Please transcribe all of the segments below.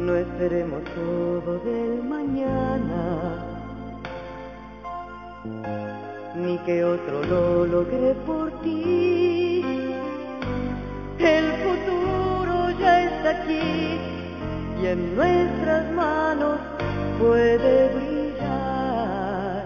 No esperemos todo del mañana, ni que otro lo logre por ti. El futuro ya está aquí y en nuestras manos puede brillar.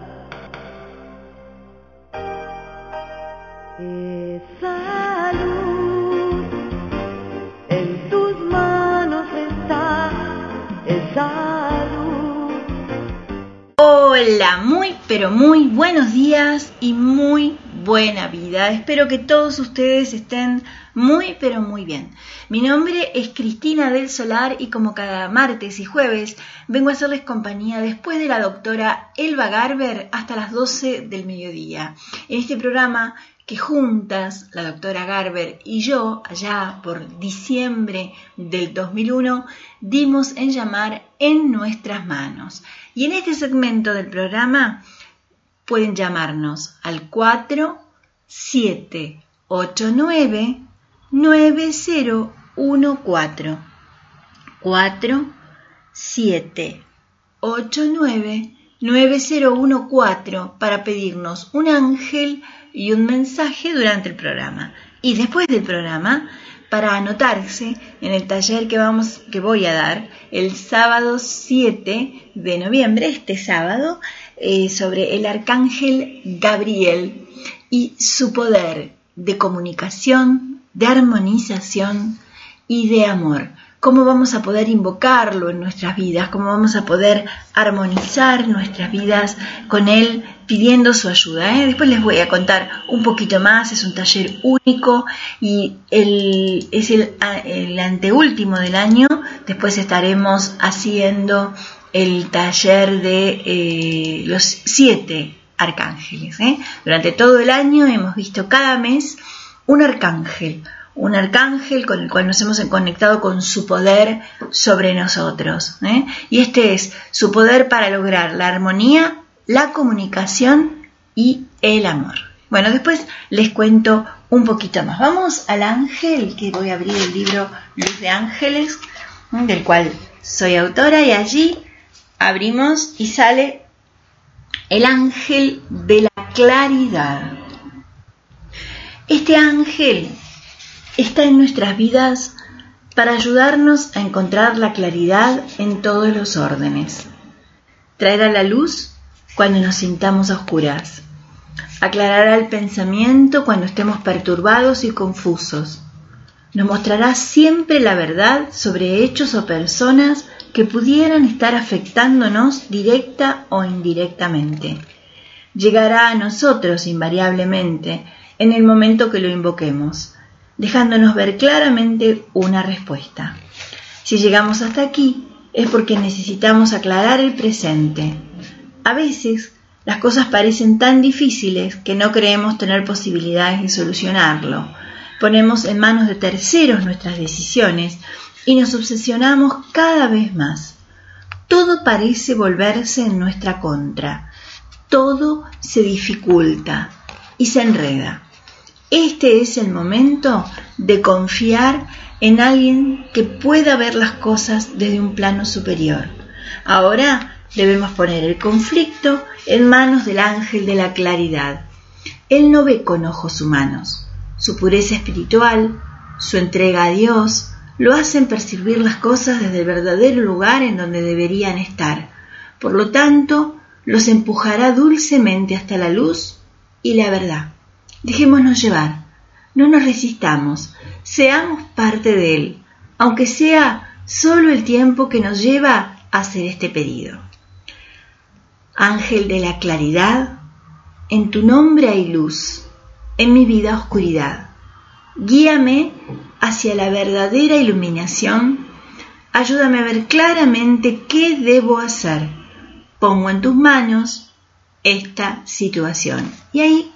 Esa luz en tus manos está, esa luz. Hola, muy pero muy buenos días y muy buena vida. Espero que todos ustedes estén muy pero muy bien. Mi nombre es Cristina del Solar y como cada martes y jueves vengo a hacerles compañía después de la doctora Elba Garber hasta las 12 del mediodía. En este programa que juntas, la doctora Garber y yo, allá por diciembre del 2001, dimos en llamar En Nuestras Manos. Y en este segmento del programa pueden llamarnos al 4789-9014. 4789-9014 para pedirnos un ángel y un mensaje durante el programa. Y después del programa, para anotarse en el taller que voy a dar el sábado 7 de noviembre, este sábado, sobre el arcángel Gabriel y su poder de comunicación, de armonización y de amor. Cómo vamos a poder invocarlo en nuestras vidas, cómo vamos a poder armonizar nuestras vidas con él pidiendo su ayuda. Después les voy a contar un poquito más. Es un taller único y es el anteúltimo del año. Después estaremos haciendo el taller de los 7 arcángeles. Durante todo el año hemos visto cada mes un arcángel con el cual nos hemos conectado con su poder sobre nosotros. Y este es su poder para lograr la armonía, la comunicación y el amor. Bueno, después les cuento un poquito más. Vamos al ángel, que voy a abrir el libro Luz de Ángeles, del cual soy autora, y allí abrimos y sale el ángel de la claridad. Este ángel está en nuestras vidas para ayudarnos a encontrar la claridad en todos los órdenes. Traerá la luz cuando nos sintamos a oscuras. Aclarará el pensamiento cuando estemos perturbados y confusos. Nos mostrará siempre la verdad sobre hechos o personas que pudieran estar afectándonos directa o indirectamente. Llegará a nosotros invariablemente en el momento que lo invoquemos, dejándonos ver claramente una respuesta. Si llegamos hasta aquí, es porque necesitamos aclarar el presente. A veces, las cosas parecen tan difíciles que no creemos tener posibilidades de solucionarlo. Ponemos en manos de terceros nuestras decisiones y nos obsesionamos cada vez más. Todo parece volverse en nuestra contra. Todo se dificulta y se enreda. Este es el momento de confiar en alguien que pueda ver las cosas desde un plano superior. Ahora debemos poner el conflicto en manos del ángel de la claridad. Él no ve con ojos humanos. Su pureza espiritual, su entrega a Dios, lo hacen percibir las cosas desde el verdadero lugar en donde deberían estar. Por lo tanto, los empujará dulcemente hasta la luz y la verdad. Dejémonos llevar, no nos resistamos, seamos parte de él, aunque sea solo el tiempo que nos lleva a hacer este pedido. Ángel de la claridad, en tu nombre hay luz, en mi vida oscuridad. Guíame hacia la verdadera iluminación, ayúdame a ver claramente qué debo hacer. Pongo en tus manos esta situación. Y ahí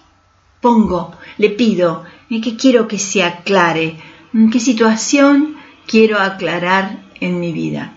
le pido que quiero que se aclare, qué situación quiero aclarar en mi vida.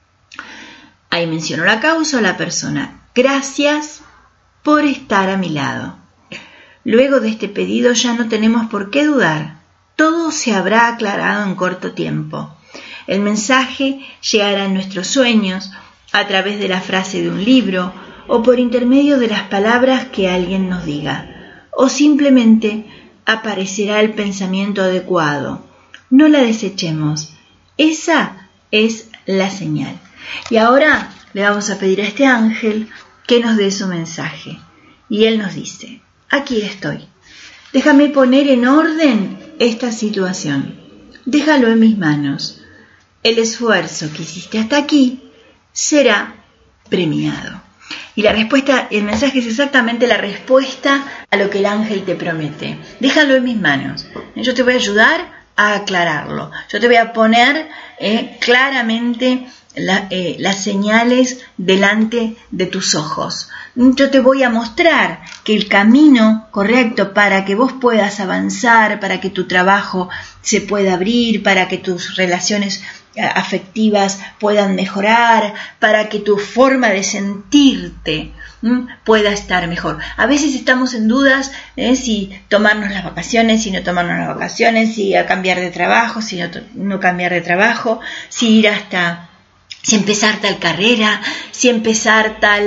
Ahí menciono la causa o la persona. Gracias por estar a mi lado. Luego de este pedido ya no tenemos por qué dudar. Todo se habrá aclarado en corto tiempo. El mensaje llegará en nuestros sueños, a través de la frase de un libro o por intermedio de las palabras que alguien nos diga. O simplemente aparecerá el pensamiento adecuado. No la desechemos. Esa es la señal. Y ahora le vamos a pedir a este ángel que nos dé su mensaje. Y él nos dice: aquí estoy. Déjame poner en orden esta situación. Déjalo en mis manos. El esfuerzo que hiciste hasta aquí será premiado. Y la respuesta, el mensaje es exactamente la respuesta a lo que el ángel te promete. Déjalo en mis manos. Yo te voy a ayudar a aclararlo. Yo te voy a poner claramente las señales delante de tus ojos. Yo te voy a mostrar que el camino correcto para que vos puedas avanzar, para que tu trabajo se pueda abrir, para que tus relaciones afectivas puedan mejorar, para que tu forma de sentirte pueda estar mejor. A veces estamos en dudas si tomarnos las vacaciones, si no tomarnos las vacaciones, si a cambiar de trabajo, si no cambiar de trabajo, si empezar tal carrera, si empezar tal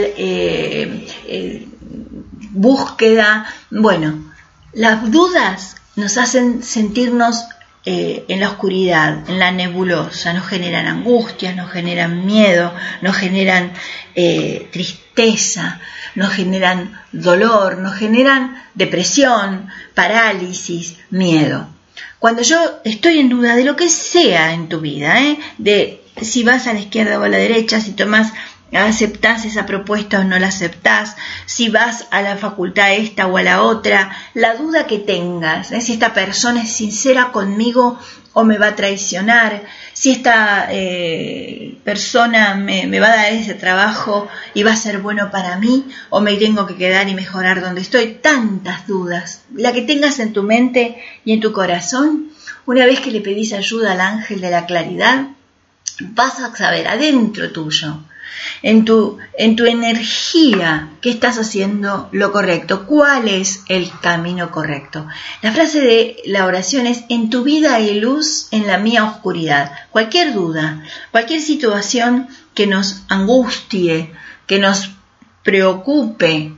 búsqueda. Bueno, las dudas nos hacen sentirnos en la oscuridad, en la nebulosa, nos generan angustias, nos generan miedo, nos generan tristeza, nos generan dolor, nos generan depresión, parálisis, miedo. Cuando yo estoy en duda de lo que sea en tu vida, de si vas a la izquierda o a la derecha, si aceptás esa propuesta o no la aceptás, si vas a la facultad esta o a la otra, la duda que tengas, si esta persona es sincera conmigo o me va a traicionar, si esta persona me va a dar ese trabajo y va a ser bueno para mí o me tengo que quedar y mejorar donde estoy. Tantas dudas, la que tengas en tu mente y en tu corazón, una vez que le pedís ayuda al ángel de la claridad, vas a saber adentro tuyo, en tu energía, que estás haciendo lo correcto. ¿Cuál es el camino correcto? La frase de la oración es: en tu vida hay luz, en la mía oscuridad. Cualquier duda, cualquier situación que nos angustie, que nos preocupe,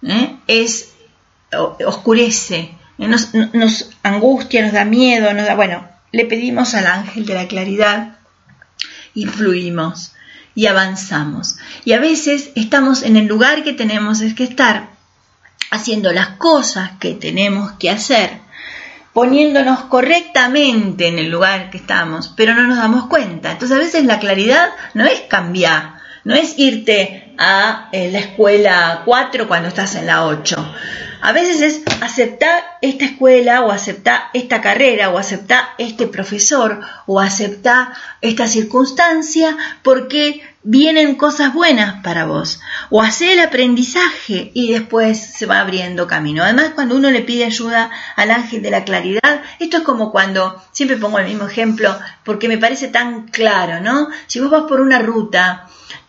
oscurece, nos angustia, nos da miedo, le pedimos al ángel de la claridad y fluimos y avanzamos. Y a veces estamos en el lugar que tenemos que estar, haciendo las cosas que tenemos que hacer, poniéndonos correctamente en el lugar que estamos, pero no nos damos cuenta. Entonces a veces la claridad no es cambiar, no es irte a la escuela 4 cuando estás en la 8. A veces es aceptar esta escuela o aceptar esta carrera o aceptar este profesor o aceptar esta circunstancia porque vienen cosas buenas para vos. O hacer el aprendizaje y después se va abriendo camino. Además, cuando uno le pide ayuda al ángel de la claridad, esto es como cuando, siempre pongo el mismo ejemplo porque me parece tan claro, ¿no? Si vos vas por una ruta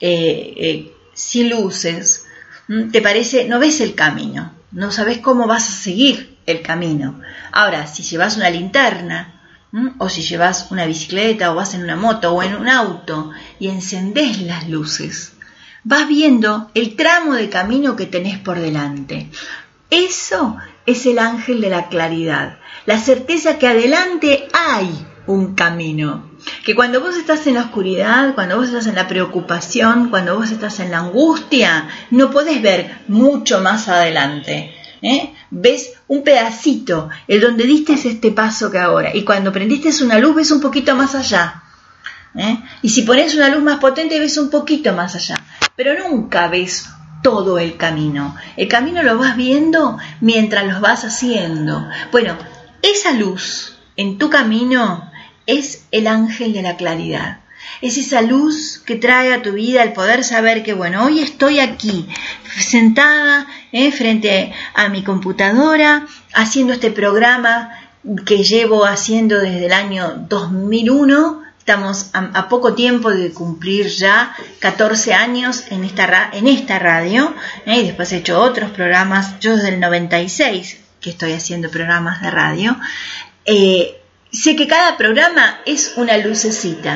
sin luces, te parece, no ves el camino. No sabes cómo vas a seguir el camino. Ahora, si llevas una linterna, o si llevas una bicicleta, o vas en una moto, o en un auto, y encendés las luces, vas viendo el tramo de camino que tenés por delante. Eso es el ángel de la claridad. La certeza que adelante hay un camino. Que cuando vos estás en la oscuridad, cuando vos estás en la preocupación, cuando vos estás en la angustia, no podés ver mucho más adelante. Ves un pedacito, el donde diste este paso que ahora. Y cuando prendiste una luz, ves un poquito más allá. Y si pones una luz más potente, ves un poquito más allá. Pero nunca ves todo el camino. El camino lo vas viendo mientras lo vas haciendo. Bueno, esa luz en tu camino es el ángel de la claridad. Es esa luz que trae a tu vida el poder saber que, hoy estoy aquí, sentada frente a mi computadora, haciendo este programa que llevo haciendo desde el año 2001. Estamos a poco tiempo de cumplir ya 14 años en esta radio, y después he hecho otros programas. Yo desde el 96 que estoy haciendo programas de radio. Sé que cada programa es una lucecita.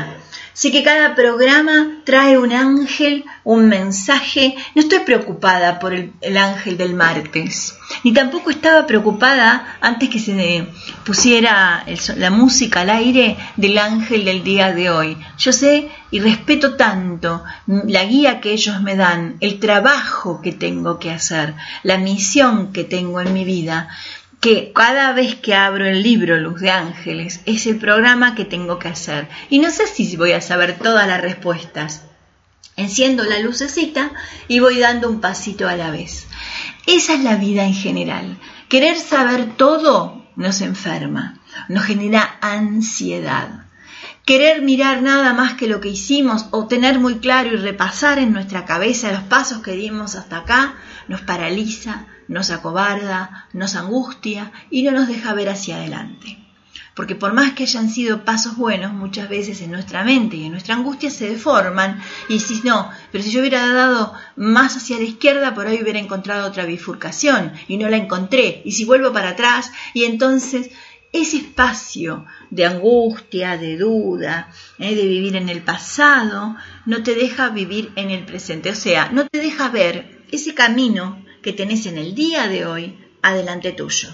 Sé que cada programa trae un ángel, un mensaje. No estoy preocupada por el ángel del martes, ni tampoco estaba preocupada antes que se pusiera la música al aire del ángel del día de hoy. Yo sé y respeto tanto la guía que ellos me dan, el trabajo que tengo que hacer, la misión que tengo en mi vida, que cada vez que abro el libro Luz de Ángeles es el programa que tengo que hacer. Y no sé si voy a saber todas las respuestas. Enciendo la lucecita y voy dando un pasito a la vez. Esa es la vida en general. Querer saber todo nos enferma, nos genera ansiedad. Querer mirar nada más que lo que hicimos o tener muy claro y repasar en nuestra cabeza los pasos que dimos hasta acá nos paraliza, nos acobarda, nos angustia y no nos deja ver hacia adelante. Porque por más que hayan sido pasos buenos, muchas veces en nuestra mente y en nuestra angustia se deforman y decís, no, pero si yo hubiera dado más hacia la izquierda, por ahí hubiera encontrado otra bifurcación y no la encontré. Y si vuelvo para atrás, y entonces ese espacio de angustia, de duda, de vivir en el pasado, no te deja vivir en el presente. O sea, no te deja ver ese camino que tenés en el día de hoy adelante tuyo.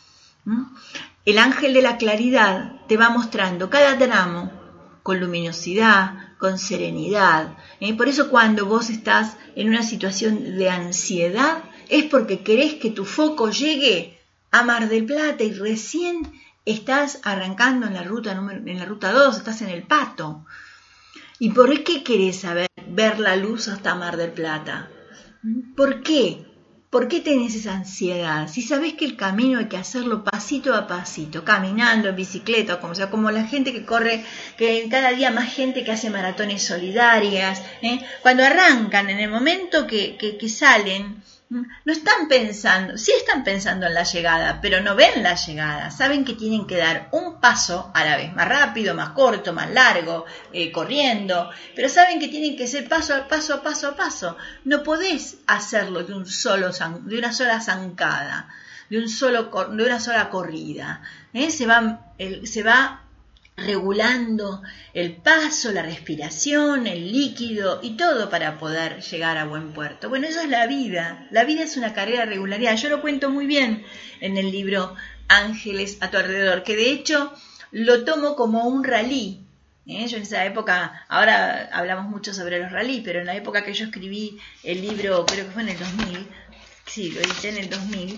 El ángel de la claridad te va mostrando cada tramo con luminosidad, con serenidad. Por eso cuando vos estás en una situación de ansiedad es porque querés que tu foco llegue a Mar del Plata y recién estás arrancando en la ruta 2, estás en el Pato. ¿Y por qué querés ver la luz hasta Mar del Plata? ¿Por qué? ¿Por qué tenés esa ansiedad? Si sabés que el camino hay que hacerlo pasito a pasito, caminando, en bicicleta, como la gente que corre, que cada día más gente que hace maratones solidarias, cuando arrancan, en el momento que salen, no están pensando, sí están pensando en la llegada, pero no ven la llegada, saben que tienen que dar un paso a la vez, más rápido, más corto, más largo, corriendo, pero saben que tienen que ser paso a paso. No podés hacerlo de una sola zancada, de una sola corrida. Se va regulando el paso, la respiración, el líquido y todo para poder llegar a buen puerto. Bueno, eso es la vida. La vida es una carrera de regularidad. Yo lo cuento muy bien en el libro Ángeles a tu alrededor, que de hecho lo tomo como un rally. Yo en esa época, ahora hablamos mucho sobre los rally, pero en la época que yo escribí el libro, creo que fue en el 2000, sí, lo edité en el 2000,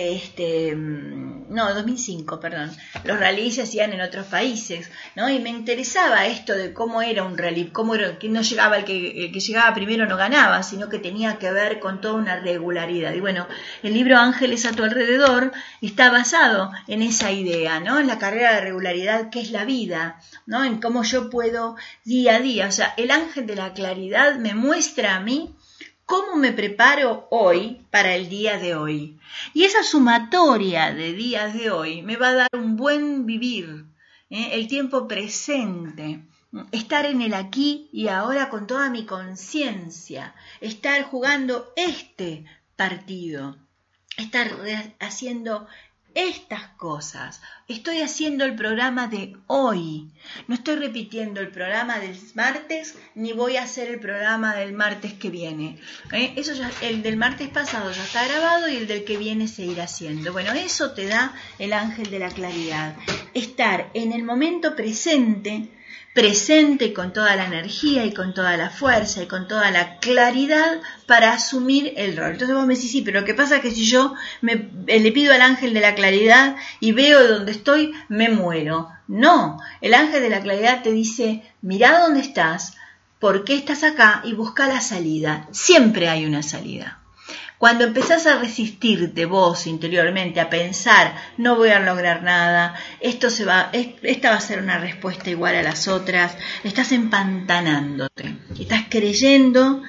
2005, perdón. Los rallies se hacían en otros países, ¿no? Y me interesaba esto de cómo era un rally, cómo era, que no llegaba el que llegaba primero no ganaba, sino que tenía que ver con toda una regularidad. Y bueno, el libro Ángeles a tu alrededor está basado en esa idea, ¿no? En la carrera de regularidad que es la vida, ¿no? En cómo yo puedo día a día, o sea, el ángel de la claridad me muestra a mí ¿cómo me preparo hoy para el día de hoy? Y esa sumatoria de días de hoy me va a dar un buen vivir, el tiempo presente, estar en el aquí y ahora con toda mi conciencia, estar jugando este partido, estar haciendo estas cosas. Estoy haciendo el programa de hoy. No estoy repitiendo el programa del martes, ni voy a hacer el programa del martes que viene. Eso ya, el del martes pasado ya está grabado y el del que viene se irá haciendo. Bueno, eso te da el ángel de la claridad. Estar en el momento presente con toda la energía y con toda la fuerza y con toda la claridad para asumir el rol. Entonces vos me decís, sí, pero lo que pasa es que si yo le pido al ángel de la claridad y veo dónde estoy, me muero. No, el ángel de la claridad te dice, mirá dónde estás, por qué estás acá y busca la salida. Siempre hay una salida. Cuando empezás a resistirte vos interiormente, a pensar, no voy a lograr nada, esta va a ser una respuesta igual a las otras, estás empantanándote, estás creando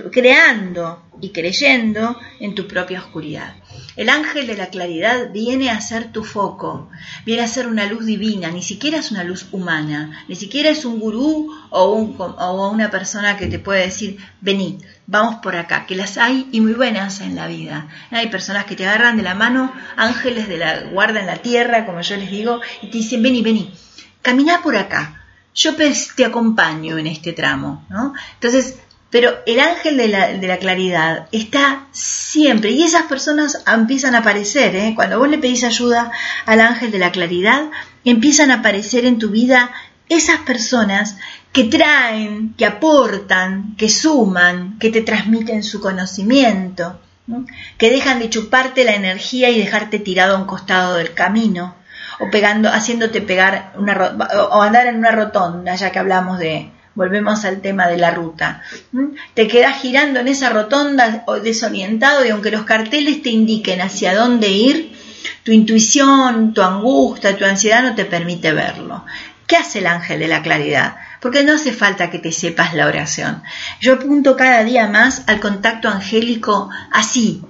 y creyendo en tu propia oscuridad. El ángel de la claridad viene a ser tu foco, viene a ser una luz divina, ni siquiera es una luz humana, ni siquiera es un gurú o una persona que te puede decir, vení, vamos por acá, que las hay y muy buenas en la vida. Hay personas que te agarran de la mano, ángeles de la guarda en la tierra, como yo les digo, y te dicen, vení, caminá por acá. yo te acompaño en este tramo, ¿no? Entonces, pero el ángel de la claridad está siempre, y esas personas empiezan a aparecer, ¿eh? Cuando vos le pedís ayuda al ángel de la claridad, empiezan a aparecer en tu vida esas personas que traen, que aportan, que suman, que te transmiten su conocimiento, ¿no? Que dejan de chuparte la energía y dejarte tirado a un costado del camino, o haciéndote pegar o andar en una rotonda, ya que hablamos volvemos al tema de la ruta. Te quedás girando en esa rotonda desorientado, y aunque los carteles te indiquen hacia dónde ir, tu intuición, tu angustia, tu ansiedad no te permite verlo. ¿Qué hace el ángel de la claridad? Porque no hace falta que te sepas la oración. Yo apunto cada día más al contacto angélico, así,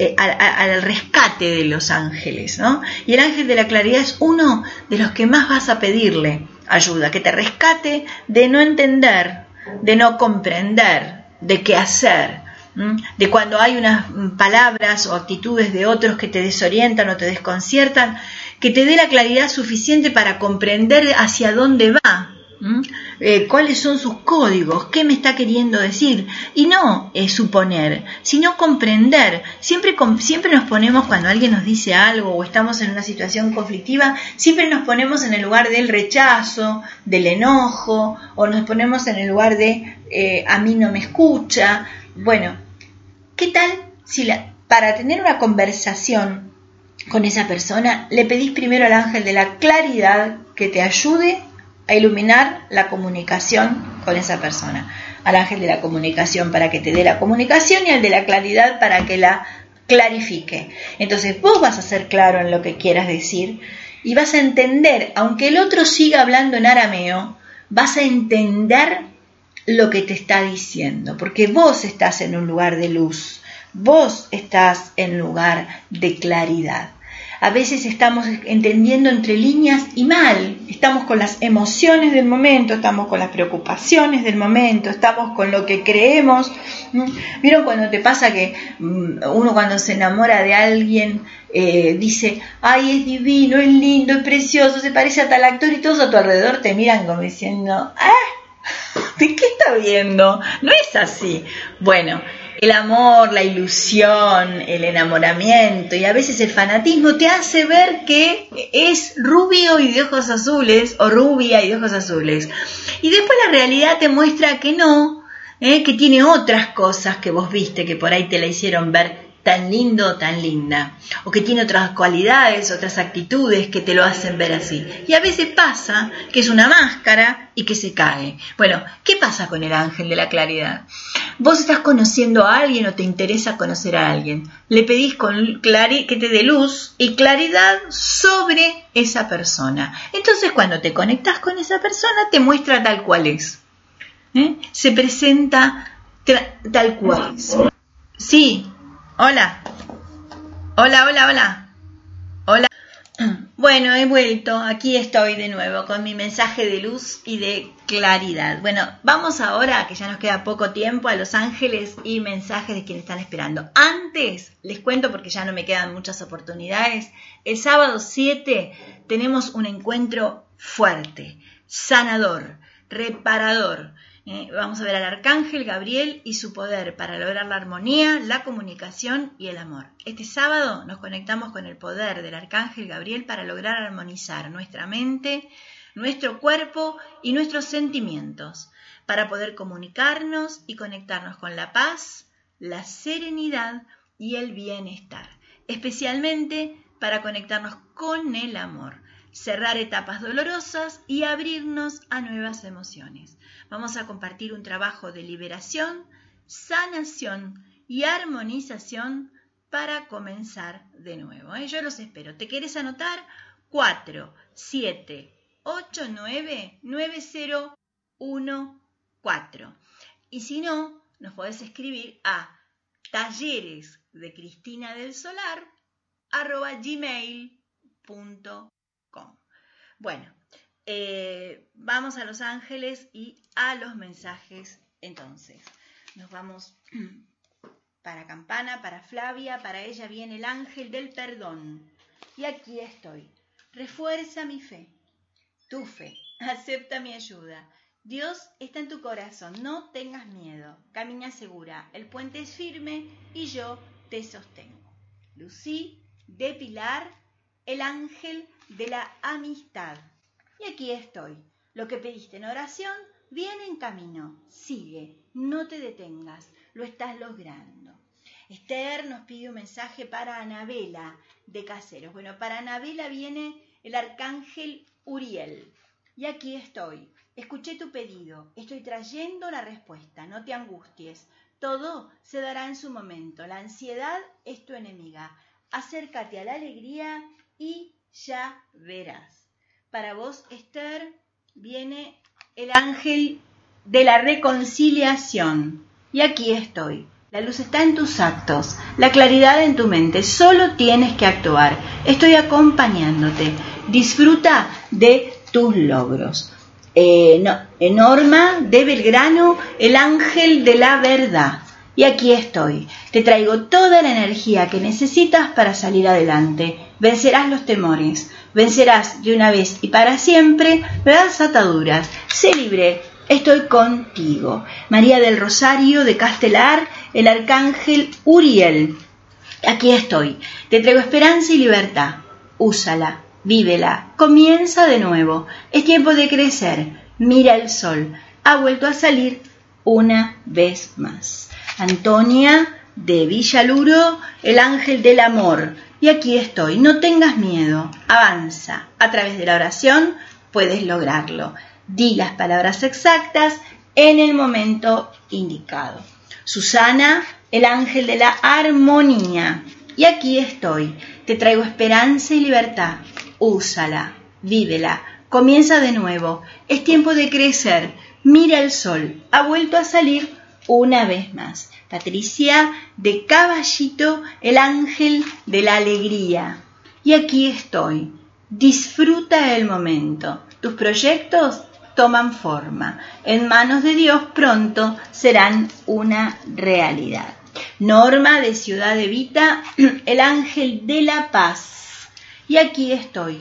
al rescate de los ángeles, ¿no? Y el ángel de la claridad es uno de los que más vas a pedirle ayuda, que te rescate de no entender, de no comprender, de qué hacer, de cuando hay unas palabras o actitudes de otros que te desorientan o te desconciertan, que te dé la claridad suficiente para comprender hacia dónde va, cuáles son sus códigos, qué me está queriendo decir, y no suponer, sino comprender. Siempre nos ponemos, cuando alguien nos dice algo o estamos en una situación conflictiva, siempre nos ponemos en el lugar del rechazo, del enojo, o nos ponemos en el lugar de a mí no me escucha. Bueno, ¿qué tal si para tener una conversación con esa persona le pedís primero al ángel de la claridad que te ayude a iluminar la comunicación con esa persona? Al ángel de la comunicación para que te dé la comunicación, y al de la claridad para que la clarifique. Entonces vos vas a ser claro en lo que quieras decir y vas a entender, aunque el otro siga hablando en arameo, vas a entender lo que te está diciendo, porque vos estás en un lugar de luz, vos estás en lugar de claridad. A veces estamos entendiendo entre líneas y mal, estamos con las emociones del momento, estamos con las preocupaciones del momento, estamos con lo que creemos. ¿Vieron cuando te pasa que uno cuando se enamora de alguien dice, ay, es divino, es lindo, es precioso, se parece a tal actor, y todos a tu alrededor te miran como diciendo, ¿de qué está viendo? No es así. Bueno, el amor, la ilusión, el enamoramiento y a veces el fanatismo te hace ver que es rubio y de ojos azules, o rubia y de ojos azules. Y después la realidad te muestra que no, que tiene otras cosas que vos viste, que por ahí te la hicieron ver tan lindo, tan linda, o que tiene otras cualidades, otras actitudes que te lo hacen ver así. Y a veces pasa que es una máscara y que se cae. Bueno, ¿qué pasa con el ángel de la claridad? Vos estás conociendo a alguien o te interesa conocer a alguien. Le pedís que te dé luz y claridad sobre esa persona. Entonces, cuando te conectás con esa persona, te muestra tal cual es. Se presenta tal cual es. Sí. Hola. Hola. Bueno, he vuelto, aquí estoy de nuevo con mi mensaje de luz y de claridad. Bueno, vamos ahora, que ya nos queda poco tiempo, a los ángeles y mensajes de quienes están esperando. Antes, les cuento porque ya no me quedan muchas oportunidades, el sábado 7 tenemos un encuentro fuerte, sanador, reparador. Vamos a ver al Arcángel Gabriel y su poder para lograr la armonía, la comunicación y el amor. Este sábado nos conectamos con el poder del Arcángel Gabriel para lograr armonizar nuestra mente, nuestro cuerpo y nuestros sentimientos, para poder comunicarnos y conectarnos con la paz, la serenidad y el bienestar, especialmente para conectarnos con el amor, cerrar etapas dolorosas y abrirnos a nuevas emociones. Vamos a compartir un trabajo de liberación, sanación y armonización para comenzar de nuevo. Yo los espero. ¿Te querés anotar? 4789-9014. Y si no, nos podés escribir a talleresdecristinadelsolar@gmail.com. Bueno, vamos a los ángeles y a los mensajes. Entonces, nos vamos para Campana, para Flavia. Para ella viene el ángel del perdón. Y aquí estoy. Refuerza mi fe. tu fe. Acepta mi ayuda. Dios está en tu corazón, no tengas miedo. Camina segura, el puente es firme y yo te sostengo. Lucy de Pilar, el ángel de la amistad. Y aquí estoy. Lo que pediste en oración viene en camino. Sigue, no te detengas, lo estás logrando. Esther nos pide un mensaje para Anabela de Caseros. Bueno, para Anabela viene el arcángel Uriel. Y aquí estoy. Escuché tu pedido. Estoy trayendo la respuesta. No te angusties. Todo se dará en su momento. La ansiedad es tu enemiga. Acércate a la alegría y ya verás. Para vos, Esther, viene el ángel de la reconciliación. Y aquí estoy. La luz está en tus actos, la claridad en tu mente. Solo tienes que actuar. Estoy acompañándote. Disfruta de tus logros. Norma de Belgrano, el ángel de la verdad. Y aquí estoy. Te traigo toda la energía que necesitas para salir adelante. Vencerás los temores. Vencerás de una vez y para siempre las ataduras. Sé libre. Estoy contigo. María del Rosario de Castelar, el arcángel Uriel. Aquí estoy. Te traigo esperanza y libertad. Úsala, vívela, comienza de nuevo. Es tiempo de crecer. Mira el sol. Ha vuelto a salir una vez más. Antonia de Villaluro, el ángel del amor. Y aquí estoy. No tengas miedo. Avanza. A través de la oración puedes lograrlo. Di las palabras exactas en el momento indicado. Susana, el ángel de la armonía. Y aquí estoy. Te traigo esperanza y libertad. Úsala, vívela, comienza de nuevo. Es tiempo de crecer. Mira el sol. Ha vuelto a salir una vez más. Patricia de Caballito, el ángel de la alegría. Y aquí estoy. Disfruta el momento. Tus proyectos toman forma. En manos de Dios pronto serán una realidad. Norma de Ciudad de Vita, el ángel de la paz. Y aquí estoy.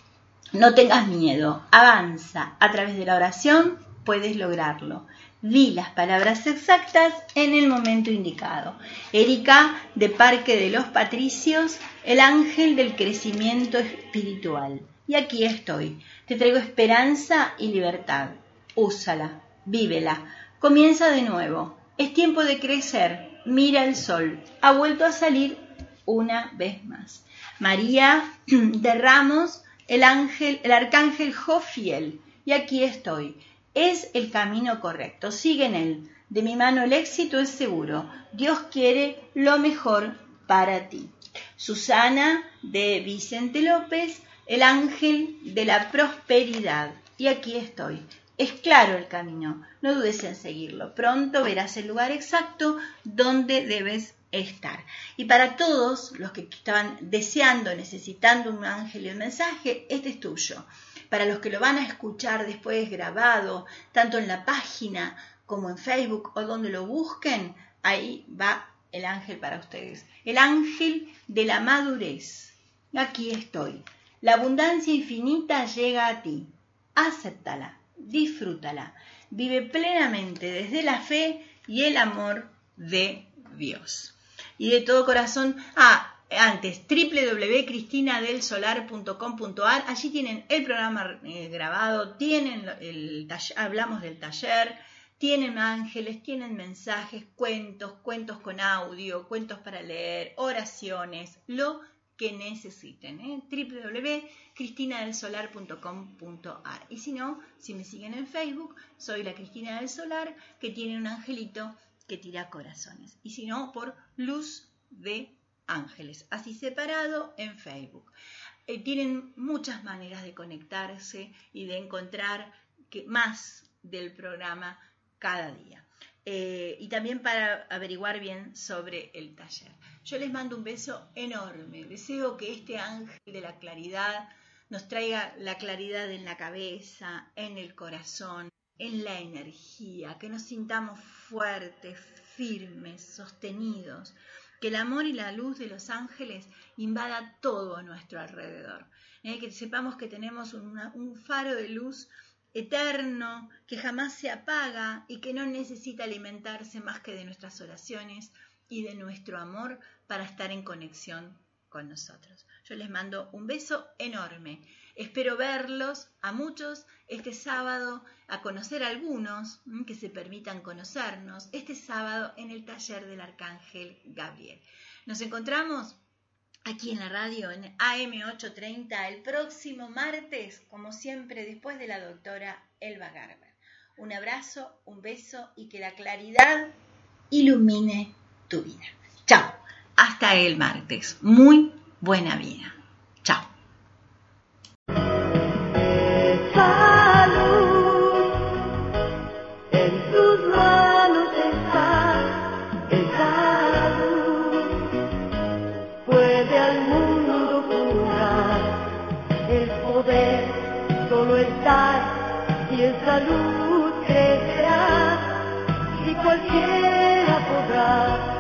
No tengas miedo. Avanza. A través de la oración puedes lograrlo. Di las palabras exactas en el momento indicado. Erika de Parque de los Patricios, el ángel del crecimiento espiritual. Y aquí estoy. Te traigo esperanza y libertad. Úsala, vívela. Comienza de nuevo. Es tiempo de crecer. Mira el sol. Ha vuelto a salir una vez más. María de Ramos, el arcángel Jofiel. Y aquí estoy. Es el camino correcto. Sigue en él. De mi mano el éxito es seguro. Dios quiere lo mejor para ti. Susana de Vicente López, el ángel de la prosperidad. Y aquí estoy. Es claro el camino. No dudes en seguirlo. Pronto verás el lugar exacto donde debes estar. Y para todos los que estaban deseando, necesitando un ángel y un mensaje, este es tuyo. Para los que lo van a escuchar después grabado, tanto en la página como en Facebook o donde lo busquen, ahí va el ángel para ustedes. El ángel de la madurez. Aquí estoy. La abundancia infinita llega a ti. Acéptala, disfrútala. Vive plenamente desde la fe y el amor de Dios. Y de todo corazón, antes, www.cristinadelsolar.com.ar, allí tienen el programa grabado, tienen el taller, hablamos del taller, tienen ángeles, tienen mensajes, cuentos con audio, cuentos para leer, oraciones, lo que necesiten, www.cristinadelsolar.com.ar. Y si no, si me siguen en Facebook, soy la Cristina del Solar, que tiene un angelito que tira corazones. Y si no, por Luz de Ángeles, así separado en Facebook. Tienen muchas maneras de conectarse y de encontrar más del programa cada día. Y también para averiguar bien sobre el taller. Yo les mando un beso enorme. Deseo que este ángel de la claridad nos traiga la claridad en la cabeza, en el corazón, en la energía, que nos sintamos fuertes, firmes, sostenidos. Que el amor y la luz de los ángeles invada todo a nuestro alrededor. que sepamos que tenemos un faro de luz eterno que jamás se apaga y que no necesita alimentarse más que de nuestras oraciones y de nuestro amor para estar en conexión con nosotros. Yo les mando un beso enorme. Espero verlos a muchos este sábado, a conocer a algunos que se permitan conocernos este sábado en el taller del Arcángel Gabriel. Nos encontramos aquí en la radio en AM830 el próximo martes, como siempre, después de la doctora Elba Garber. Un abrazo, un beso y que la claridad ilumine tu vida. Chao, hasta el martes. Muy buena vida. Chao. En tus manos está esa luz, puede al mundo curar, el poder solo está y esa luz crecerá, y cualquiera podrá